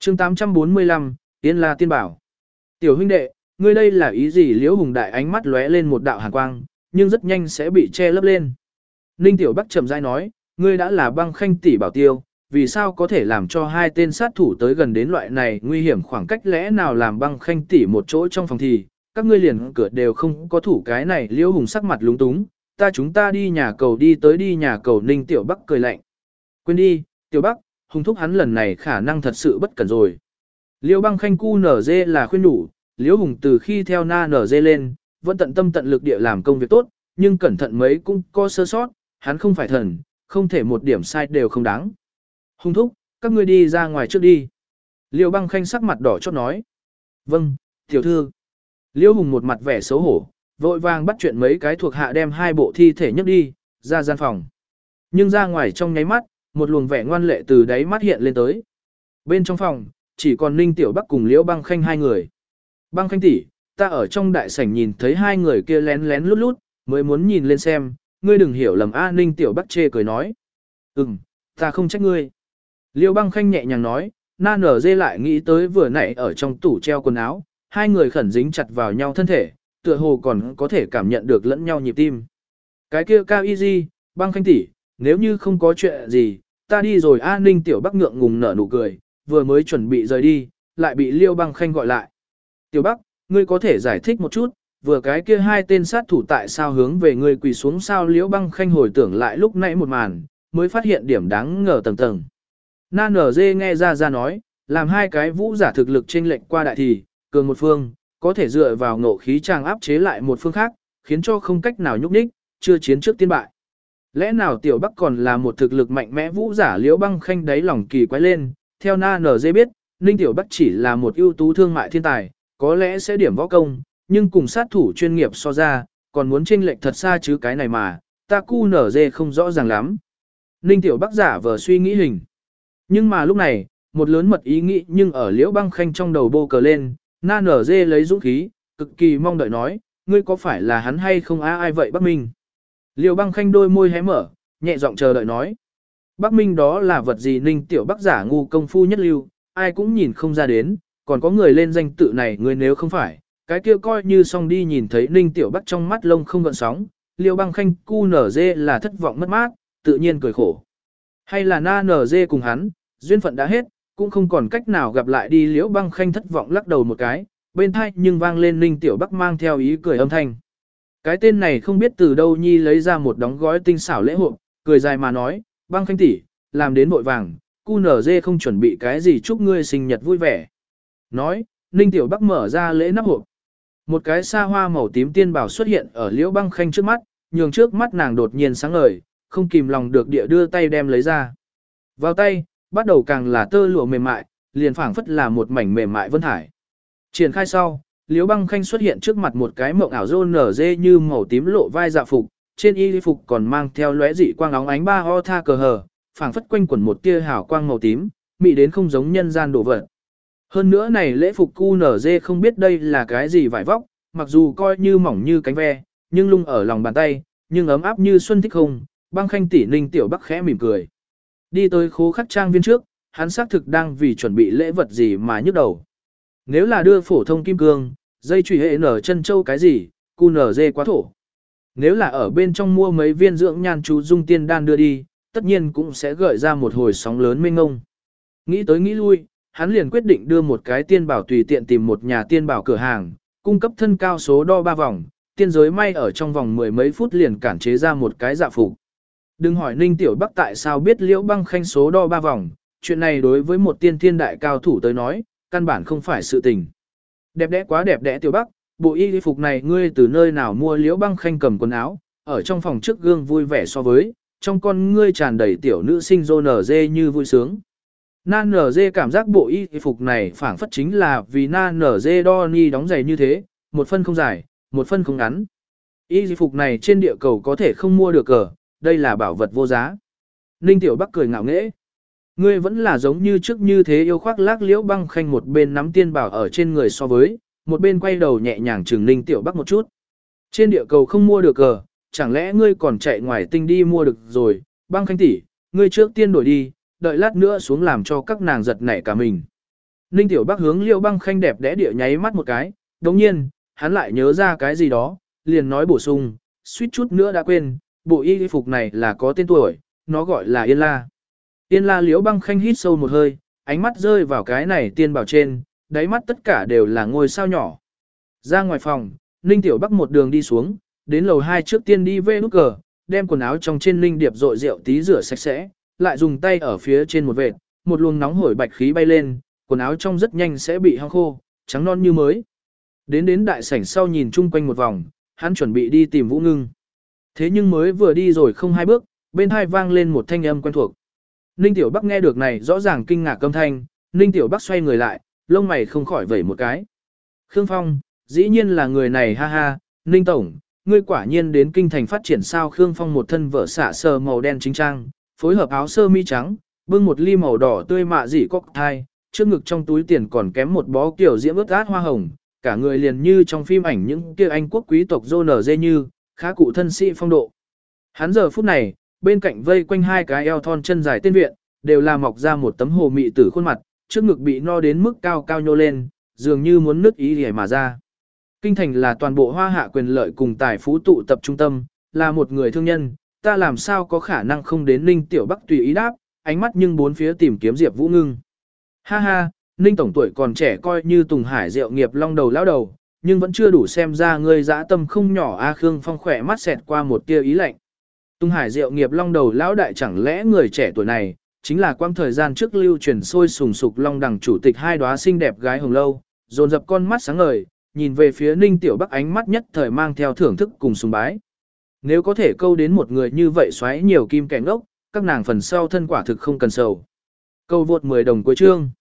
chương 845, Tiên La Tiên Bảo. Tiểu huynh đệ, ngươi đây là ý gì? Liễu Hùng Đại ánh mắt lóe lên một đạo hàn quang, nhưng rất nhanh sẽ bị che lấp lên. Ninh Tiểu Bắc chậm rãi nói, ngươi đã là Băng Khanh tỷ bảo tiêu, vì sao có thể làm cho hai tên sát thủ tới gần đến loại này nguy hiểm khoảng cách, lẽ nào làm Băng Khanh tỷ một chỗ trong phòng thì, các ngươi liền cửa đều không có thủ? Cái này Liễu Hùng sắc mặt lúng túng, chúng ta đi nhà cầu, đi nhà cầu. Ninh Tiểu Bắc cười lạnh. Quên đi, Tiểu Bắc, Hùng thúc hắn lần này khả năng thật sự bất cẩn rồi. Liễu Băng Khanh cu nở dê là khuyên đủ, Liễu Hùng từ khi theo na nở dê lên, vẫn tận tâm tận lực địa làm công việc tốt, nhưng cẩn thận mấy cũng có sơ sót, hắn không phải thần, không thể một điểm sai đều không đáng. Hùng thúc, các ngươi đi ra ngoài trước đi. Liễu Băng Khanh sắc mặt đỏ chót nói. Vâng, tiểu thư. Liễu Hùng một mặt vẻ xấu hổ, vội vàng bắt chuyện mấy cái thuộc hạ đem hai bộ thi thể nhấc đi, ra gian phòng. Nhưng ra ngoài trong nháy mắt, một luồng vẻ ngoan lệ từ đáy mắt hiện lên tới. Bên trong phòng, chỉ còn Ninh Tiểu Bắc cùng Liễu Băng Khanh hai người. Băng Khanh tỷ, ta ở trong đại sảnh nhìn thấy hai người kia lén lén lút lút, mới muốn nhìn lên xem, ngươi đừng hiểu lầm a. Ninh Tiểu Bắc chê cười nói. Ta không trách ngươi. Liễu Băng Khanh nhẹ nhàng nói, na nở dê lại nghĩ tới vừa nãy ở trong tủ treo quần áo, hai người khẩn dính chặt vào nhau thân thể, tựa hồ còn có thể cảm nhận được lẫn nhau nhịp tim. Cái kia Cao Y Di, Băng Khanh tỷ, nếu như không có chuyện gì, ta đi rồi a. Ninh Tiểu Bắc ngượng ngùng nở nụ cười, vừa mới chuẩn bị rời đi, lại bị Liễu Băng Khanh gọi lại. Tiểu Bắc, ngươi có thể giải thích một chút, vừa cái kia hai tên sát thủ tại sao hướng về ngươi quỳ xuống sao? Liễu Băng Khanh hồi tưởng lại lúc nãy một màn, mới phát hiện điểm đáng ngờ tầng tầng. Na nở dê nghe ra nói, làm hai cái vũ giả thực lực chênh lệch qua đại thì, cường một phương, có thể dựa vào ngộ khí tràng áp chế lại một phương khác, khiến cho không cách nào nhúc nhích, chưa chiến trước tiên bại. Lẽ nào Tiểu Bắc còn là một thực lực mạnh mẽ vũ giả? Liễu Băng Khanh đáy lòng kỳ quái lên, theo na nở dê biết, Ninh Tiểu Bắc chỉ là một ưu tú thương mại thiên tài, có lẽ sẽ điểm võ công, nhưng cùng sát thủ chuyên nghiệp so ra, còn muốn chênh lệch thật xa chứ. Cái này mà, ta cu nở dê không rõ ràng lắm. Ninh Tiểu Bắc giả vờ suy nghĩ hình. Nhưng mà lúc này, một lớn mật ý nghĩ nhưng ở Liễu Băng Khanh trong đầu bô cờ lên, na nở dê lấy dũng khí, cực kỳ mong đợi nói, ngươi có phải là hắn hay không á? Ai vậy Bắc Minh? Liễu Băng Khanh đôi môi hé mở, nhẹ giọng chờ đợi nói. Bắc Minh đó là vật gì? Ninh Tiểu Bắc giả ngu công phu nhất lưu, ai cũng nhìn không ra đến, còn có người lên danh tự này, ngươi nếu không phải, cái kia coi như xong đi. Nhìn thấy Ninh Tiểu Bắc trong mắt lông không gợn sóng, Liễu Băng Khanh cu nở dê là thất vọng mất mát, tự nhiên cười khổ. Hay là na nở dê cùng hắn, duyên phận đã hết, cũng không còn cách nào gặp lại đi. Liễu Băng Khanh thất vọng lắc đầu một cái, bên tai nhưng vang lên Ninh Tiểu Bắc mang theo ý cười âm thanh. Cái tên này không biết từ đâu nhi lấy ra một đóng gói tinh xảo lễ hộp, cười dài mà nói, Băng Khanh tỷ, làm đến vội vàng, cu nở dê không chuẩn bị cái gì chúc ngươi sinh nhật vui vẻ. Nói, Ninh Tiểu Bắc mở ra lễ nắp hộp. Một cái xa hoa màu tím tiên bảo xuất hiện ở Liễu Băng Khanh trước mắt, nhường trước mắt nàng đột nhiên sáng ngời, không kìm lòng được địa đưa tay đem lấy ra. Vào tay, bắt đầu càng là tơ lụa mềm mại, liền phảng phất là một mảnh mềm mại vân thải. Triển khai sau, Liễu Băng Khanh xuất hiện trước mặt một cái mộng ảo rôn nở dê như màu tím lộ vai dạ phục, trên y phục còn mang theo lóe dị quang óng ánh ba ho tha cờ hờ, phảng phất quanh quẩn một tia hào quang màu tím, mị đến không giống nhân gian đồ vật. Hơn nữa này lễ phục cu nở dê không biết đây là cái gì vải vóc, mặc dù coi như mỏng như cánh ve, nhưng lung ở lòng bàn tay, nhưng ấm áp như xuân thích không. Băng Khanh tỷ. Ninh Tiểu Bắc khẽ mỉm cười. Đi tới Khố Khắc trang viên trước, hắn xác thực đang vì chuẩn bị lễ vật gì mà nhức đầu. Nếu là đưa phổ thông kim cương, dây chùy hệ nở chân châu cái gì, cu nở dê quá thổ. Nếu là ở bên trong mua mấy viên dưỡng nhan chú dung tiên đan đưa đi, tất nhiên cũng sẽ gợi ra một hồi sóng lớn mênh ngông. Nghĩ tới nghĩ lui, hắn liền quyết định đưa một cái tiên bảo tùy tiện tìm một nhà tiên bảo cửa hàng, cung cấp thân cao số đo 3 vòng, tiên giới may ở trong vòng mười mấy phút liền cản chế ra một cái dạ phục. Đừng hỏi Ninh Tiểu Bắc tại sao biết Liễu Băng Khanh số đo 3 vòng, chuyện này đối với một tiên thiên đại cao thủ tới nói, căn bản không phải sự tình. Đẹp đẽ quá đẹp đẽ Tiểu Bắc, bộ y phục này ngươi từ nơi nào mua? Liễu Băng Khanh cầm quần áo, ở trong phòng trước gương vui vẻ so với, trong con ngươi tràn đầy tiểu nữ sinh rô nở dê như vui sướng. Na nở dê cảm giác bộ y phục này phảng phất chính là vì na nở dê đo ni đóng giày như thế, một phân không dài, một phân không ngắn. Y phục này trên địa cầu có thể không mua được cờ, đây là bảo vật vô giá. Ninh Tiểu Bắc cười ngạo nghễ. Ngươi vẫn là giống như trước như thế yêu khoác lác. Liễu Băng Khanh một bên nắm tiên bảo ở trên người so với, một bên quay đầu nhẹ nhàng chừng Ninh Tiểu Bắc một chút. Trên địa cầu không mua được cờ, chẳng lẽ ngươi còn chạy ngoài tinh đi mua được rồi? Băng Khanh tỷ, ngươi trước tiên đổi đi, đợi lát nữa xuống làm cho các nàng giật nảy cả mình. Ninh Tiểu Bắc hướng Liêu Băng Khanh đẹp đẽ địa nháy mắt một cái, đồng nhiên, hắn lại nhớ ra cái gì đó, liền nói bổ sung, suýt chút nữa đã quên, bộ y phục này là có tên tuổi, nó gọi là Yên La. Yên La Liễu Băng Khanh hít sâu một hơi, ánh mắt rơi vào cái này tiên bảo trên, đáy mắt tất cả đều là ngôi sao nhỏ. Ra ngoài phòng, Ninh Tiểu Bắc một đường đi xuống, đến lầu 2 trước tiên đi về nút cờ, đem quần áo trong trên Ninh Điệp rội rượu tí rửa sạch sẽ, lại dùng tay ở phía trên một vệt, một luồng nóng hổi bạch khí bay lên, quần áo trong rất nhanh sẽ bị hong khô, trắng non như mới. Đến đại sảnh sau nhìn chung quanh một vòng, hắn chuẩn bị đi tìm Vũ Ngưng. Thế nhưng mới vừa đi rồi không hai bước, bên tai vang lên một thanh âm quen thuộc. Ninh Tiểu Bắc nghe được này rõ ràng kinh ngạc âm thanh, Ninh Tiểu Bắc xoay người lại, lông mày không khỏi vẩy một cái. Khương Phong, dĩ nhiên là người này ha ha, Ninh Tổng, ngươi quả nhiên đến kinh thành phát triển sao. Khương Phong một thân vở xả sờ màu đen chính trang, phối hợp áo sơ mi trắng, bưng một ly màu đỏ tươi mạ dị cocktail, trước ngực trong túi tiền còn kém một bó kiểu diễm ướt át hoa hồng, cả người liền như trong phim ảnh những kia Anh quốc quý tộc dô dê như, khá cụ thân sĩ phong độ. Hắn giờ phút này, bên cạnh vây quanh hai cái eo thon chân dài tên viện, đều là mọc ra một tấm hồ mị tử khuôn mặt, trước ngực bị no đến mức cao cao nhô lên, dường như muốn nứt ý để mà ra. Kinh thành là toàn bộ hoa hạ quyền lợi cùng tài phú tụ tập trung tâm, là một người thương nhân, ta làm sao có khả năng không đến. Ninh Tiểu Bắc tùy ý đáp, ánh mắt nhưng bốn phía tìm kiếm Diệp Vũ Ngưng. Ha ha, Ninh Tổng tuổi còn trẻ coi như Tùng Hải Diệu nghiệp long đầu lão đầu, nhưng vẫn chưa đủ xem ra ngươi dã tâm không nhỏ a. Khương Phong khỏe mắt xẹt qua một tia ý lạnh. Tùng Hải Diệu nghiệp long đầu lão đại chẳng lẽ người trẻ tuổi này, chính là quang thời gian trước lưu truyền sôi sùng sục long đằng chủ tịch hai đóa xinh đẹp gái hồng lâu, dồn dập con mắt sáng ngời, nhìn về phía Ninh Tiểu Bắc ánh mắt nhất thời mang theo thưởng thức cùng sùng bái. Nếu có thể câu đến một người như vậy xoáy nhiều kim kẻ ngốc, các nàng phần sau thân quả thực không cần sầu. Câu vượt 10 đồng cuối chương.